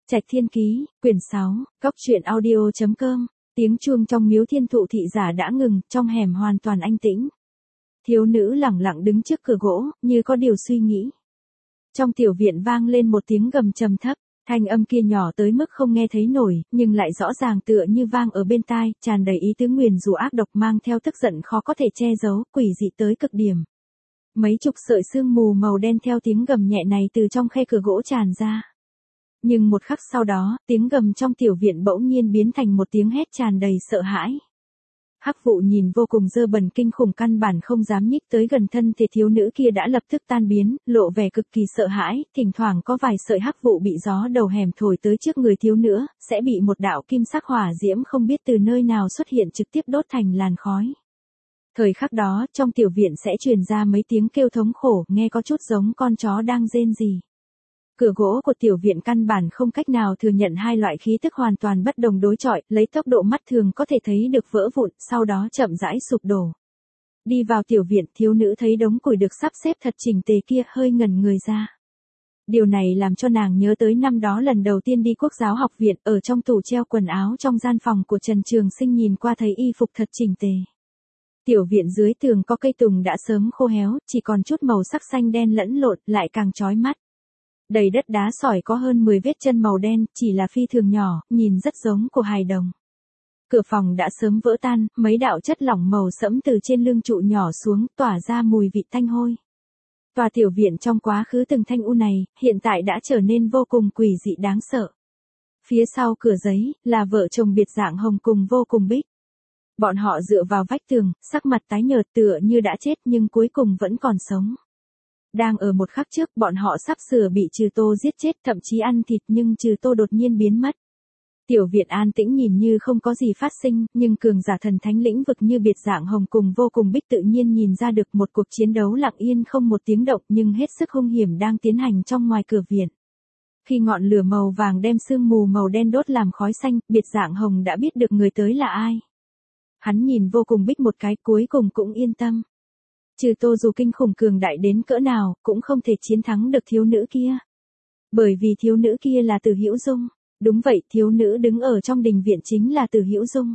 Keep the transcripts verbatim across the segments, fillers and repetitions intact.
Trạch Thiên Ký, quyển sáu, Cốc truyện audio chấm com. Tiếng chuông trong miếu Thiên Thụ thị giả đã ngừng, trong hẻm hoàn toàn an tĩnh. Thiếu nữ lẳng lặng đứng trước cửa gỗ, như có điều suy nghĩ. Trong tiểu viện vang lên một tiếng gầm trầm thấp, thanh âm kia nhỏ tới mức không nghe thấy nổi, nhưng lại rõ ràng tựa như vang ở bên tai, tràn đầy ý tứ nguyền rủa ác độc mang theo tức giận khó có thể che giấu, quỷ dị tới cực điểm. Mấy chục sợi sương mù màu đen theo tiếng gầm nhẹ này từ trong khe cửa gỗ tràn ra. Nhưng một khắc sau đó, tiếng gầm trong tiểu viện bỗng nhiên biến thành một tiếng hét tràn đầy sợ hãi. Hắc Vụ nhìn vô cùng dơ bẩn kinh khủng, căn bản không dám nhích tới gần thân thể thiếu nữ kia đã lập tức tan biến, lộ vẻ cực kỳ sợ hãi, thỉnh thoảng có vài sợi hắc vụ bị gió đầu hẻm thổi tới trước người thiếu nữ, sẽ bị một đạo kim sắc hỏa diễm không biết từ nơi nào xuất hiện trực tiếp đốt thành làn khói. Thời khắc đó, trong tiểu viện sẽ truyền ra mấy tiếng kêu thống khổ, nghe có chút giống con chó đang rên rỉ. Cửa gỗ của tiểu viện căn bản không cách nào thừa nhận hai loại khí tức hoàn toàn bất đồng đối chọi, lấy tốc độ mắt thường có thể thấy được vỡ vụn, sau đó chậm rãi sụp đổ. Đi vào tiểu viện, thiếu nữ thấy đống củi được sắp xếp thật chỉnh tề kia, hơi ngẩn người ra. Điều này làm cho nàng nhớ tới năm đó lần đầu tiên đi Quốc giáo học viện, ở trong tủ treo quần áo trong gian phòng của Trần Trường Sinh nhìn qua thấy y phục thật chỉnh tề. Tiểu viện dưới tường có cây tùng đã sớm khô héo, chỉ còn chút màu sắc xanh đen lẫn lộn, lại càng chói mắt. Đầy đất đá sỏi có hơn mười vết chân màu đen, chỉ là phi thường nhỏ, nhìn rất giống của hài đồng. Cửa phòng đã sớm vỡ tan, mấy đạo chất lỏng màu sẫm từ trên lưng trụ nhỏ xuống, tỏa ra mùi vị tanh hôi. Tòa tiểu viện trong quá khứ từng thanh u này, hiện tại đã trở nên vô cùng quỷ dị đáng sợ. Phía sau cửa giấy, là vợ chồng Biệt Dạng Hồng cùng Vô Cùng Bích. Bọn họ dựa vào vách tường, sắc mặt tái nhợt tựa như đã chết nhưng cuối cùng vẫn còn sống. Đang ở một khắc trước, bọn họ sắp sửa bị Trừ Tô giết chết, thậm chí ăn thịt, nhưng Trừ Tô đột nhiên biến mất. Tiểu viện an tĩnh nhìn như không có gì phát sinh, nhưng cường giả thần thánh lĩnh vực như Biệt Dạng Hồng cùng Vô Cùng Bích tự nhiên nhìn ra được một cuộc chiến đấu lặng yên không một tiếng động nhưng hết sức hung hiểm đang tiến hành trong ngoài cửa viện. Khi ngọn lửa màu vàng đem sương mù màu đen đốt làm khói xanh, Biệt Dạng Hồng đã biết được người tới là ai. Hắn nhìn Vô Cùng Bích một cái, cuối cùng cũng yên tâm. Trừ Tô dù kinh khủng cường đại đến cỡ nào, cũng không thể chiến thắng được thiếu nữ kia. Bởi vì thiếu nữ kia là Từ Hữu Dung. Đúng vậy, thiếu nữ đứng ở trong đình viện chính là Từ Hữu Dung.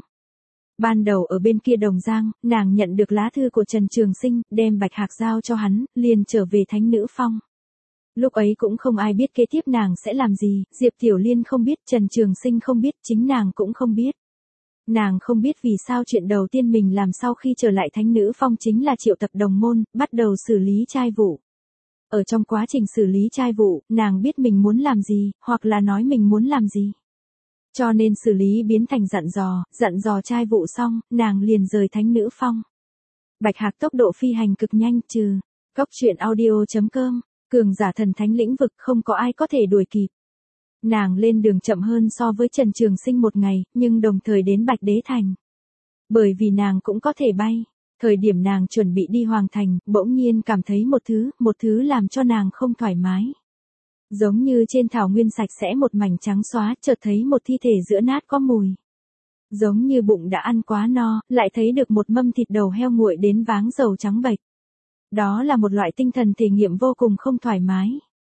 Ban đầu ở bên kia Đồng Giang, nàng nhận được lá thư của Trần Trường Sinh, đem Bạch Hạc giao cho hắn, liền trở về Thánh Nữ Phong. Lúc ấy cũng không ai biết kế tiếp nàng sẽ làm gì, Diệp Tiểu Liên không biết, Trần Trường Sinh không biết, chính nàng cũng không biết. Nàng không biết vì sao chuyện đầu tiên mình làm sau khi trở lại Thánh Nữ Phong chính là triệu tập đồng môn, bắt đầu xử lý trai vụ. Ở trong quá trình xử lý trai vụ, nàng biết mình muốn làm gì, hoặc là nói mình muốn làm gì. Cho nên xử lý biến thành dặn dò, dặn dò trai vụ xong, nàng liền rời Thánh Nữ Phong. Bạch Hạc tốc độ phi hành cực nhanh, trừ Cốc truyện audio chấm com, cường giả thần thánh lĩnh vực không có ai có thể đuổi kịp. Nàng lên đường chậm hơn so với Trần Trường Sinh một ngày, nhưng đồng thời đến Bạch Đế Thành. Bởi vì nàng cũng có thể bay. Thời điểm nàng chuẩn bị đi Hoàng Thành, bỗng nhiên cảm thấy một thứ, một thứ làm cho nàng không thoải mái. Giống như trên thảo nguyên sạch sẽ một mảnh trắng xóa, chợt thấy một thi thể giữa nát có mùi. Giống như bụng đã ăn quá no, lại thấy được một mâm thịt đầu heo nguội đến váng dầu trắng bệch. Đó là một loại tinh thần thể nghiệm vô cùng không thoải mái.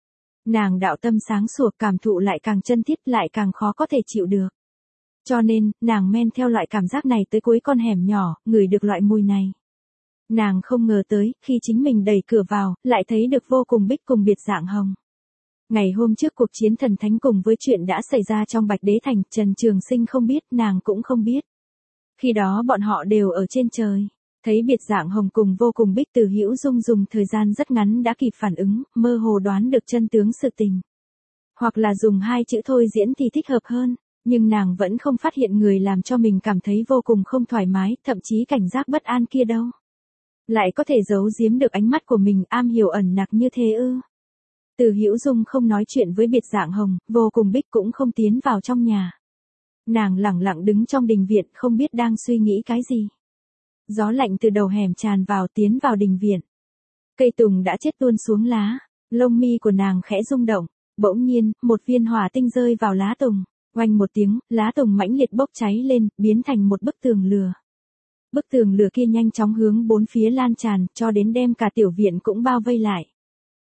Nàng đạo tâm sáng sủa, cảm thụ lại càng chân thiết, lại càng khó có thể chịu được. Cho nên, nàng men theo loại cảm giác này tới cuối con hẻm nhỏ, ngửi được loại mùi này. Nàng không ngờ tới, khi chính mình đẩy cửa vào, lại thấy được Vô Cùng Bích cùng Biệt Dạng Hồng. Ngày hôm trước cuộc chiến thần thánh cùng với chuyện đã xảy ra trong Bạch Đế Thành, Trần Trường Sinh không biết, nàng cũng không biết. Khi đó bọn họ đều ở trên trời. Thấy Biệt Dạng Hồng cùng Vô Cùng Bích, Từ Hữu Dung dùng thời gian rất ngắn đã kịp phản ứng, mơ hồ đoán được chân tướng sự tình. Hoặc là dùng hai chữ thôi diễn thì thích hợp hơn, nhưng nàng vẫn không phát hiện người làm cho mình cảm thấy vô cùng không thoải mái, thậm chí cảnh giác bất an kia đâu. Lại có thể giấu giếm được ánh mắt của mình, am hiểu ẩn nặc như thế ư. Từ Hữu Dung không nói chuyện với Biệt Dạng Hồng, Vô Cùng Bích cũng không tiến vào trong nhà. Nàng lẳng lặng đứng trong đình viện, không biết đang suy nghĩ cái gì. Gió lạnh từ đầu hẻm tràn vào, tiến vào đình viện. Cây tùng đã chết tuôn xuống lá, lông mi của nàng khẽ rung động, bỗng nhiên, một viên hỏa tinh rơi vào lá tùng, oanh một tiếng, lá tùng mãnh liệt bốc cháy lên, biến thành một bức tường lửa. Bức tường lửa kia nhanh chóng hướng bốn phía lan tràn, cho đến đem cả tiểu viện cũng bao vây lại.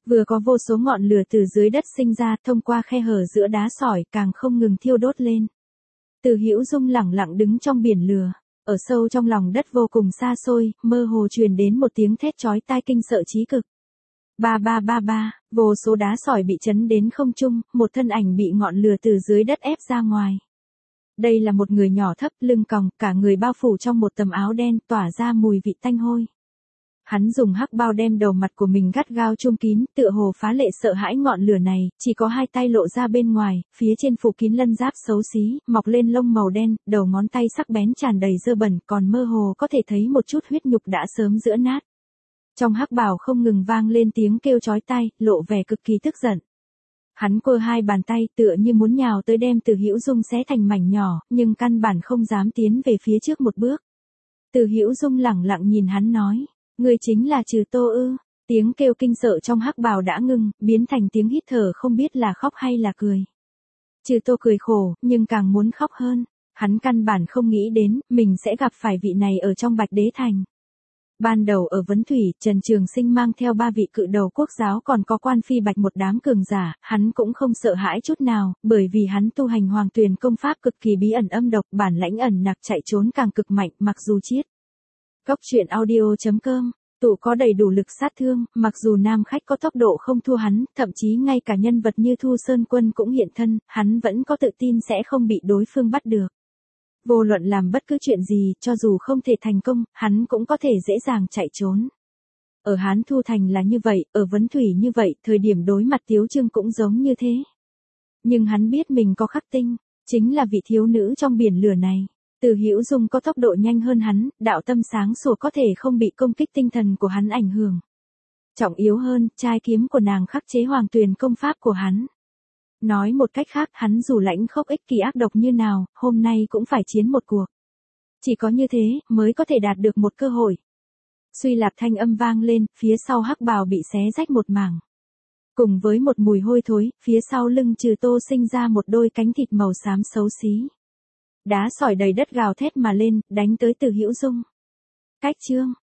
Vừa có vô số ngọn lửa từ dưới đất sinh ra, thông qua khe hở giữa đá sỏi càng không ngừng thiêu đốt lên. Từ Hữu Dung lẳng lặng đứng trong biển lửa, ở sâu trong lòng đất vô cùng xa xôi, mơ hồ truyền đến một tiếng thét chói tai kinh sợ chí cực. Ba ba ba ba, vô số đá sỏi bị chấn đến không trung, một thân ảnh bị ngọn lửa từ dưới đất ép ra ngoài. Đây là một người nhỏ thấp, lưng còng, cả người bao phủ trong một tấm áo đen, tỏa ra mùi vị tanh hôi. Hắn dùng hắc bao đem đầu mặt của mình gắt gao chum kín, tựa hồ phá lệ sợ hãi ngọn lửa này, chỉ có hai tay lộ ra bên ngoài, phía trên phủ kín lân giáp xấu xí, mọc lên lông màu đen, đầu ngón tay sắc bén tràn đầy dơ bẩn, còn mơ hồ có thể thấy một chút huyết nhục đã sớm giữa nát. Trong hắc bào không ngừng vang lên tiếng kêu chói tai, lộ vẻ cực kỳ tức giận. Hắn quơ hai bàn tay tựa như muốn nhào tới đem Từ Hữu Dung xé thành mảnh nhỏ, nhưng căn bản không dám tiến về phía trước một bước. Từ Hữu Dung lẳng lặng nhìn hắn nói, ngươi chính là Trừ Tô ư? Tiếng kêu kinh sợ trong hắc bào đã ngừng, biến thành tiếng hít thở không biết là khóc hay là cười. Trừ Tô cười khổ, nhưng càng muốn khóc hơn. Hắn căn bản không nghĩ đến, mình sẽ gặp phải vị này ở trong Bạch Đế Thành. Ban đầu ở Vấn Thủy, Trần Trường Sinh mang theo ba vị cự đầu quốc giáo còn có Quan Phi Bạch một đám cường giả, hắn cũng không sợ hãi chút nào, bởi vì hắn tu hành Hoàng Tuyền công pháp cực kỳ bí ẩn âm độc, bản lãnh ẩn nặc chạy trốn càng cực mạnh, mặc dù chiết. Góc truyện audio chấm com, tụ có đầy đủ lực sát thương, mặc dù nam khách có tốc độ không thua hắn, thậm chí ngay cả nhân vật như Thu Sơn Quân cũng hiện thân, hắn vẫn có tự tin sẽ không bị đối phương bắt được. Vô luận làm bất cứ chuyện gì, cho dù không thể thành công, hắn cũng có thể dễ dàng chạy trốn. Ở Hán Thu Thành là như vậy, ở Vấn Thủy như vậy, thời điểm đối mặt Tiếu Trương cũng giống như thế. Nhưng hắn biết mình có khắc tinh, chính là vị thiếu nữ trong biển lửa này. Từ Hữu Dung có tốc độ nhanh hơn hắn, đạo tâm sáng sủa có thể không bị công kích tinh thần của hắn ảnh hưởng. Trọng yếu hơn, trai kiếm của nàng khắc chế Hoàng Tuyền công pháp của hắn. Nói một cách khác, hắn dù lãnh khốc ích kỷ ác độc như nào, hôm nay cũng phải chiến một cuộc. Chỉ có như thế, mới có thể đạt được một cơ hội. Suy lạp thanh âm vang lên, phía sau hắc bào bị xé rách một mảng. Cùng với một mùi hôi thối, phía sau lưng Trừ Tô sinh ra một đôi cánh thịt màu xám xấu xí. Đá sỏi đầy đất gào thét mà lên, đánh tới Từ Hữu Dung. Cách chương.